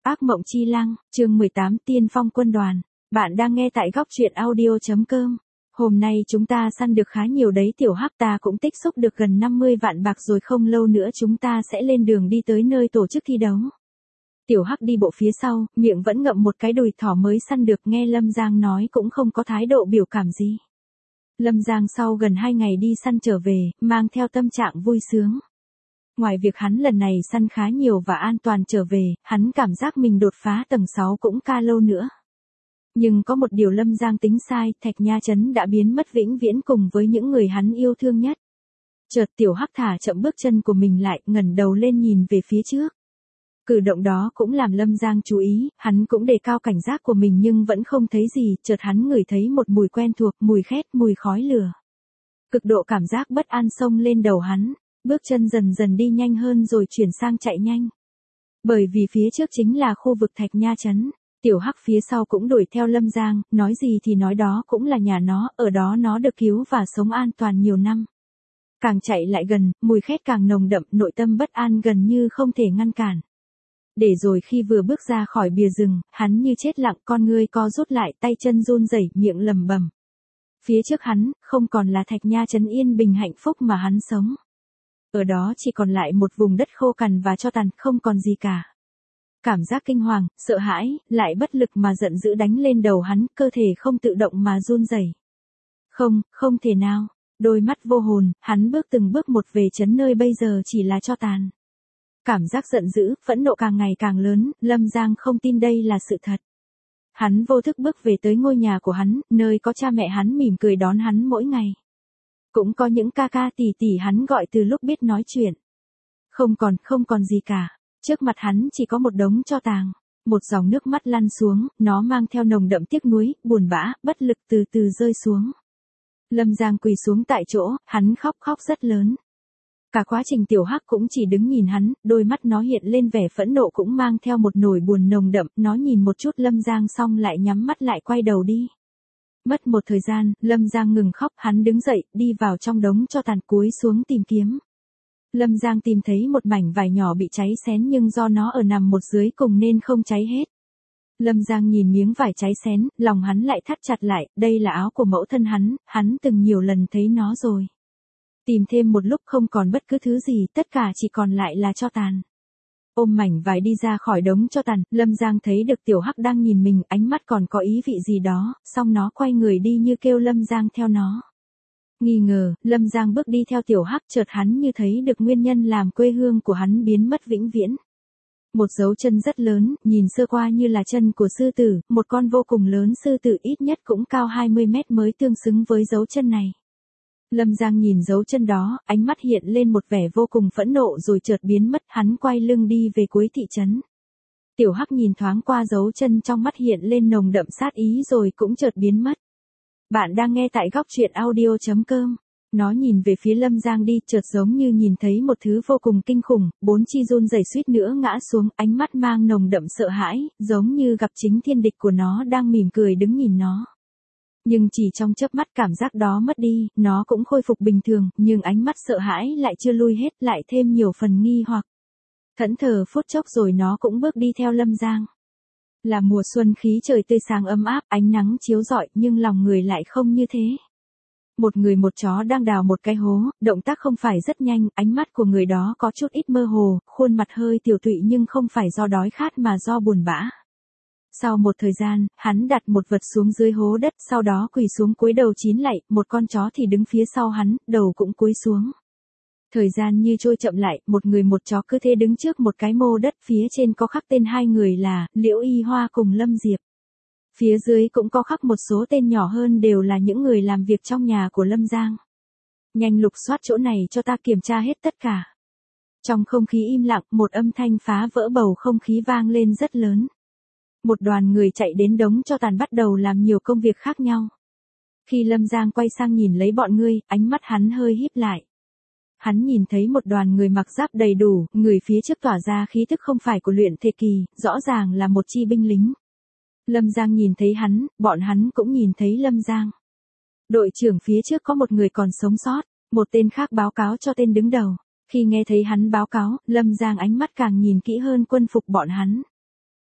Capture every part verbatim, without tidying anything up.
Ác mộng chi lăng, chương mười tám Tiên phong quân đoàn. Bạn đang nghe tại góc truyện audio.com. Hôm nay chúng ta săn được khá nhiều đấy tiểu hắc, ta cũng tích xúc được gần năm mươi vạn bạc rồi, không lâu nữa chúng ta sẽ lên đường đi tới nơi tổ chức thi đấu. Tiểu hắc đi bộ phía sau, miệng vẫn ngậm một cái đùi thỏ mới săn được, nghe Lâm Giang nói cũng không có thái độ biểu cảm gì. Lâm Giang sau gần hai ngày đi săn trở về, mang theo tâm trạng vui sướng. Ngoài việc hắn lần này săn khá nhiều và an toàn trở về, hắn cảm giác mình đột phá tầng sáu cũng ca lâu nữa. Nhưng có một điều Lâm Giang tính sai, Thạch Nha Trấn đã biến mất vĩnh viễn cùng với những người hắn yêu thương nhất. Chợt tiểu hắc thả chậm bước chân của mình lại, ngẩng đầu lên nhìn về phía trước. Cử động đó cũng làm Lâm Giang chú ý, hắn cũng đề cao cảnh giác của mình nhưng vẫn không thấy gì, chợt hắn ngửi thấy một mùi quen thuộc, mùi khét, mùi khói lửa. Cực độ cảm giác bất an xông lên đầu hắn. Bước chân dần dần đi nhanh hơn rồi chuyển sang chạy nhanh. Bởi vì phía trước chính là khu vực Thạch Nha Trấn. Tiểu hắc phía sau cũng đuổi theo Lâm Giang, nói gì thì nói đó cũng là nhà nó, ở đó nó được cứu và sống an toàn nhiều năm. Càng chạy lại gần, mùi khét càng nồng đậm, nội tâm bất an gần như không thể ngăn cản. Để rồi khi vừa bước ra khỏi bìa rừng, hắn như chết lặng, con ngươi co rút lại, tay chân run rẩy, miệng lẩm bẩm. Phía trước hắn, không còn là Thạch Nha Trấn yên bình hạnh phúc mà hắn sống. Ở đó chỉ còn lại một vùng đất khô cằn và tro tàn, không còn gì cả. Cảm giác kinh hoàng, sợ hãi, lại bất lực mà giận dữ đánh lên đầu hắn, cơ thể không tự động mà run rẩy. Không, không thể nào. Đôi mắt vô hồn, hắn bước từng bước một về trấn nơi bây giờ chỉ là tro tàn. Cảm giác giận dữ, phẫn nộ càng ngày càng lớn, Lâm Giang không tin đây là sự thật. Hắn vô thức bước về tới ngôi nhà của hắn, nơi có cha mẹ hắn mỉm cười đón hắn mỗi ngày. Cũng có những ca ca tỷ tỷ hắn gọi từ lúc biết nói chuyện. Không còn, không còn gì cả. Trước mặt hắn chỉ có một đống tro tàn. Một dòng nước mắt lăn xuống, nó mang theo nồng đậm tiếc nuối, buồn bã, bất lực từ từ rơi xuống. Lâm Giang quỳ xuống tại chỗ, hắn khóc khóc rất lớn. Cả quá trình tiểu hắc cũng chỉ đứng nhìn hắn, đôi mắt nó hiện lên vẻ phẫn nộ cũng mang theo một nỗi buồn nồng đậm, nó nhìn một chút Lâm Giang xong lại nhắm mắt lại quay đầu đi. Mất một thời gian, Lâm Giang ngừng khóc, hắn đứng dậy, đi vào trong đống tro tàn cúi xuống tìm kiếm. Lâm Giang tìm thấy một mảnh vải nhỏ bị cháy xén nhưng do nó ở nằm một dưới cùng nên không cháy hết. Lâm Giang nhìn miếng vải cháy xén, lòng hắn lại thắt chặt lại, đây là áo của mẫu thân hắn, hắn từng nhiều lần thấy nó rồi. Tìm thêm một lúc không còn bất cứ thứ gì, tất cả chỉ còn lại là tro tàn. Ôm mảnh vải đi ra khỏi đống tro tàn, Lâm Giang thấy được tiểu hắc đang nhìn mình, ánh mắt còn có ý vị gì đó, xong nó quay người đi như kêu Lâm Giang theo nó. Nghi ngờ, Lâm Giang bước đi theo tiểu hắc, chợt hắn như thấy được nguyên nhân làm quê hương của hắn biến mất vĩnh viễn. Một dấu chân rất lớn, nhìn sơ qua như là chân của sư tử, một con vô cùng lớn sư tử ít nhất cũng cao hai mươi mét mới tương xứng với dấu chân này. Lâm Giang nhìn dấu chân đó, ánh mắt hiện lên một vẻ vô cùng phẫn nộ rồi chợt biến mất, hắn quay lưng đi về cuối thị trấn. Tiểu hắc nhìn thoáng qua dấu chân, trong mắt hiện lên nồng đậm sát ý rồi cũng chợt biến mất. Bạn đang nghe tại góc truyện audio.com. Nó nhìn về phía Lâm Giang đi, chợt giống như nhìn thấy một thứ vô cùng kinh khủng, bốn chi run rẩy suýt nữa ngã xuống, ánh mắt mang nồng đậm sợ hãi, giống như gặp chính thiên địch của nó đang mỉm cười đứng nhìn nó. Nhưng chỉ trong chớp mắt cảm giác đó mất đi, nó cũng khôi phục bình thường, nhưng ánh mắt sợ hãi lại chưa lui hết, lại thêm nhiều phần nghi hoặc. Thẫn thờ phút chốc rồi nó cũng bước đi theo Lâm Giang. Là mùa xuân, khí trời tươi sáng ấm áp, ánh nắng chiếu rọi, nhưng lòng người lại không như thế. Một người một chó đang đào một cái hố, động tác không phải rất nhanh, ánh mắt của người đó có chút ít mơ hồ, khuôn mặt hơi tiểu tụy nhưng không phải do đói khát mà do buồn bã. Sau một thời gian, hắn đặt một vật xuống dưới hố đất, sau đó quỳ xuống cúi đầu chín lạy, một con chó thì đứng phía sau hắn, đầu cũng cúi xuống. Thời gian như trôi chậm lại, một người một chó cứ thế đứng trước một cái mô đất, phía trên có khắc tên hai người là Liễu Y Hoa cùng Lâm Diệp. Phía dưới cũng có khắc một số tên nhỏ hơn, đều là những người làm việc trong nhà của Lâm Giang. Nhanh lục soát chỗ này cho ta, kiểm tra hết tất cả. Trong không khí im lặng, một âm thanh phá vỡ bầu không khí vang lên rất lớn. Một đoàn người chạy đến đống tro tàn bắt đầu làm nhiều công việc khác nhau. Khi Lâm Giang quay sang nhìn lấy bọn ngươi, ánh mắt hắn hơi híp lại. Hắn nhìn thấy một đoàn người mặc giáp đầy đủ, người phía trước tỏa ra khí tức không phải của luyện thể kỳ, rõ ràng là một chi binh lính. Lâm Giang nhìn thấy hắn, bọn hắn cũng nhìn thấy Lâm Giang. Đội trưởng phía trước có một người còn sống sót, một tên khác báo cáo cho tên đứng đầu. Khi nghe thấy hắn báo cáo, Lâm Giang ánh mắt càng nhìn kỹ hơn quân phục bọn hắn.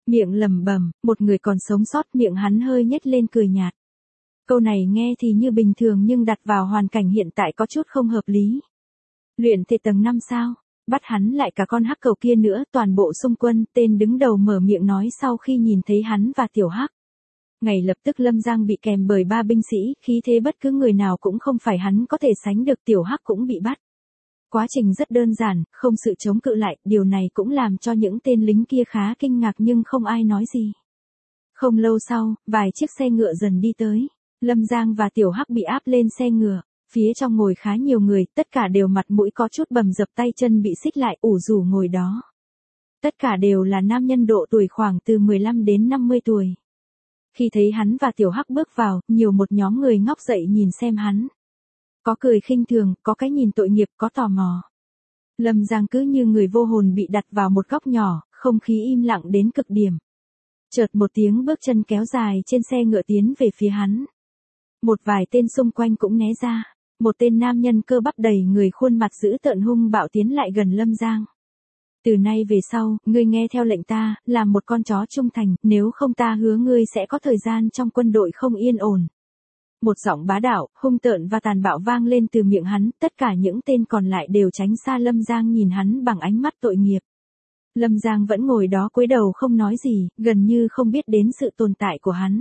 Miệng lẩm bẩm, một người còn sống sót, miệng hắn hơi nhếch lên cười nhạt. Câu này nghe thì như bình thường nhưng đặt vào hoàn cảnh hiện tại có chút không hợp lý. Luyện thể tầng năm sao? Bắt hắn lại cả con hắc cầu kia nữa, toàn bộ xung quân, tên đứng đầu mở miệng nói sau khi nhìn thấy hắn và tiểu hắc. Ngay lập tức Lâm Giang bị kèm bởi ba binh sĩ, khí thế bất cứ người nào cũng không phải hắn có thể sánh được, tiểu hắc cũng bị bắt. Quá trình rất đơn giản, không sự chống cự lại, điều này cũng làm cho những tên lính kia khá kinh ngạc nhưng không ai nói gì. Không lâu sau, vài chiếc xe ngựa dần đi tới. Lâm Giang và tiểu hắc bị áp lên xe ngựa. Phía trong ngồi khá nhiều người, tất cả đều mặt mũi có chút bầm dập, tay chân bị xích lại ủ rủ ngồi đó. Tất cả đều là nam nhân độ tuổi khoảng từ mười lăm đến năm mươi tuổi. Khi thấy hắn và tiểu hắc bước vào, nhiều một nhóm người ngóc dậy nhìn xem hắn. Có cười khinh thường, có cái nhìn tội nghiệp, có tò mò. Lâm Giang cứ như người vô hồn bị đặt vào một góc nhỏ, không khí im lặng đến cực điểm. Chợt một tiếng bước chân kéo dài trên xe ngựa tiến về phía hắn. Một vài tên xung quanh cũng né ra. Một tên nam nhân cơ bắp đầy người, khuôn mặt dữ tợn hung bạo tiến lại gần Lâm Giang. Từ nay về sau, ngươi nghe theo lệnh ta, làm một con chó trung thành, nếu không ta hứa ngươi sẽ có thời gian trong quân đội không yên ổn. Một giọng bá đạo, hung tợn và tàn bạo vang lên từ miệng hắn, tất cả những tên còn lại đều tránh xa Lâm Giang nhìn hắn bằng ánh mắt tội nghiệp. Lâm Giang vẫn ngồi đó cúi đầu không nói gì, gần như không biết đến sự tồn tại của hắn.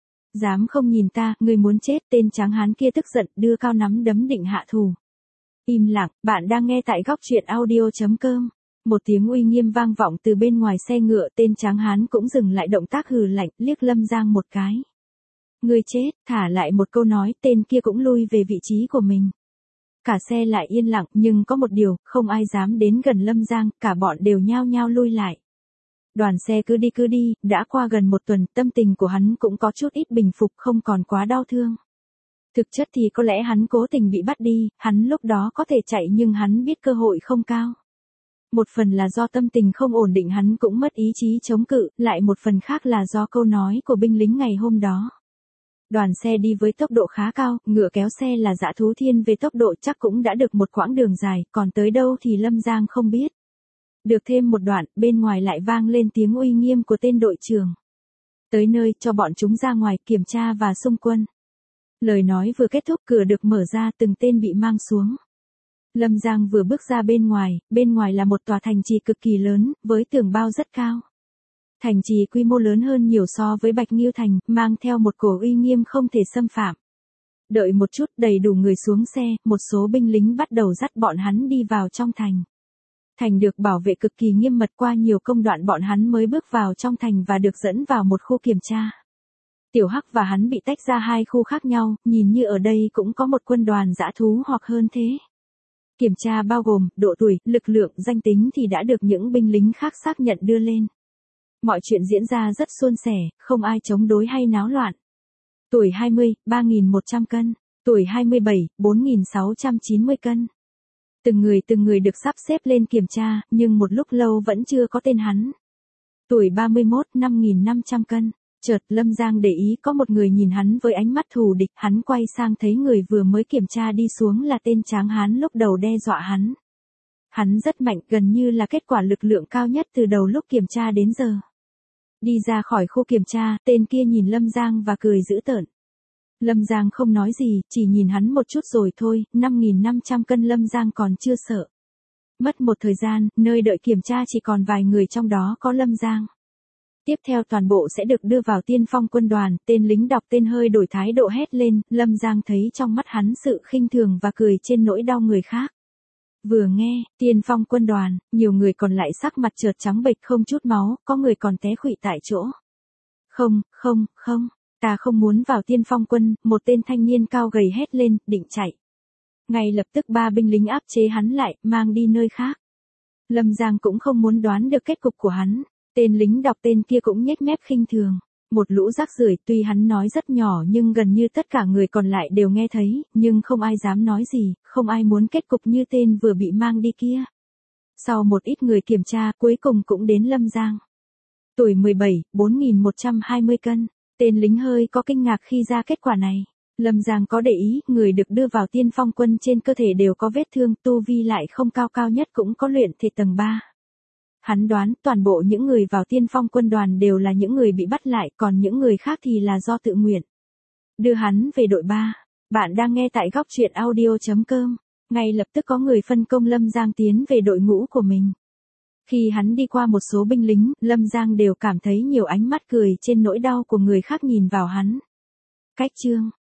Dám không nhìn ta, ngươi muốn chết, tên tráng hán kia tức giận, đưa cao nắm đấm định hạ thủ. Im lặng, bạn đang nghe tại góc truyện audio chấm com. Một tiếng uy nghiêm vang vọng từ bên ngoài xe ngựa, tên tráng hán cũng dừng lại động tác hừ lạnh, liếc Lâm Giang một cái. Ngươi chết, thả lại một câu nói, tên kia cũng lui về vị trí của mình. Cả xe lại yên lặng, nhưng có một điều, không ai dám đến gần Lâm Giang, cả bọn đều nhao nhao lui lại. Đoàn xe cứ đi cứ đi, đã qua gần một tuần, tâm tình của hắn cũng có chút ít bình phục, không còn quá đau thương. Thực chất thì có lẽ hắn cố tình bị bắt đi, hắn lúc đó có thể chạy nhưng hắn biết cơ hội không cao. Một phần là do tâm tình không ổn định, hắn cũng mất ý chí chống cự, lại một phần khác là do câu nói của binh lính ngày hôm đó. Đoàn xe đi với tốc độ khá cao, ngựa kéo xe là dã thú thiên về tốc độ, chắc cũng đã được một quãng đường dài, còn tới đâu thì Lâm Giang không biết. Được thêm một đoạn, bên ngoài lại vang lên tiếng uy nghiêm của tên đội trưởng. Tới nơi, cho bọn chúng ra ngoài, kiểm tra và xung quân. Lời nói vừa kết thúc, cửa được mở ra, từng tên bị mang xuống. Lâm Giang vừa bước ra bên ngoài, bên ngoài là một tòa thành trì cực kỳ lớn, với tường bao rất cao. Thành trì quy mô lớn hơn nhiều so với Bạch Nghiêu Thành, mang theo một cổ uy nghiêm không thể xâm phạm. Đợi một chút, đầy đủ người xuống xe, một số binh lính bắt đầu dắt bọn hắn đi vào trong thành. Thành được bảo vệ cực kỳ nghiêm mật, qua nhiều công đoạn bọn hắn mới bước vào trong thành và được dẫn vào một khu kiểm tra. Tiểu Hắc và hắn bị tách ra hai khu khác nhau, nhìn như ở đây cũng có một quân đoàn dã thú hoặc hơn thế. Kiểm tra bao gồm độ tuổi, lực lượng, danh tính thì đã được những binh lính khác xác nhận đưa lên. Mọi chuyện diễn ra rất suôn sẻ, không ai chống đối hay náo loạn. Tuổi hai mươi, ba nghìn một trăm cân. Tuổi hai mươi bảy, bốn nghìn sáu trăm chín mươi cân. Từng người từng người được sắp xếp lên kiểm tra, nhưng một lúc lâu vẫn chưa có tên hắn. Tuổi ba mươi mốt, năm nghìn năm trăm cân. Chợt Lâm Giang để ý có một người nhìn hắn với ánh mắt thù địch, hắn quay sang thấy người vừa mới kiểm tra đi xuống là tên tráng hán lúc đầu đe dọa hắn. Hắn rất mạnh, gần như là kết quả lực lượng cao nhất từ đầu lúc kiểm tra đến giờ. Đi ra khỏi khu kiểm tra, tên kia nhìn Lâm Giang và cười dữ tợn. Lâm Giang không nói gì, chỉ nhìn hắn một chút rồi thôi, năm nghìn năm trăm cân Lâm Giang còn chưa sợ. Mất một thời gian, nơi đợi kiểm tra chỉ còn vài người, trong đó có Lâm Giang. Tiếp theo toàn bộ sẽ được đưa vào tiên phong quân đoàn, tên lính đọc tên hơi đổi thái độ hét lên, Lâm Giang thấy trong mắt hắn sự khinh thường và cười trên nỗi đau người khác. Vừa nghe, tiên phong quân đoàn, nhiều người còn lại sắc mặt chợt trắng bệch không chút máu, có người còn té khuỵu tại chỗ. Không, không, không, ta không muốn vào tiên phong quân, một tên thanh niên cao gầy hét lên, định chạy. Ngay lập tức ba binh lính áp chế hắn lại, mang đi nơi khác. Lâm Giang cũng không muốn đoán được kết cục của hắn, tên lính đọc tên kia cũng nhếch mép khinh thường. Một lũ rác rưởi, tuy hắn nói rất nhỏ nhưng gần như tất cả người còn lại đều nghe thấy, nhưng không ai dám nói gì, không ai muốn kết cục như tên vừa bị mang đi kia. Sau một ít người kiểm tra, cuối cùng cũng đến Lâm Giang. Tuổi mười bảy, bốn nghìn một trăm hai mươi cân, tên lính hơi có kinh ngạc khi ra kết quả này. Lâm Giang có để ý, người được đưa vào tiên phong quân trên cơ thể đều có vết thương, tu vi lại không cao, cao nhất cũng có luyện thể tầng ba. Hắn đoán toàn bộ những người vào tiên phong quân đoàn đều là những người bị bắt lại, còn những người khác thì là do tự nguyện. Đưa hắn về đội ba. Bạn đang nghe tại góc truyện audio.com. Ngay lập tức có người phân công Lâm Giang tiến về đội ngũ của mình. Khi hắn đi qua một số binh lính, Lâm Giang đều cảm thấy nhiều ánh mắt cười trên nỗi đau của người khác nhìn vào hắn. Cách chương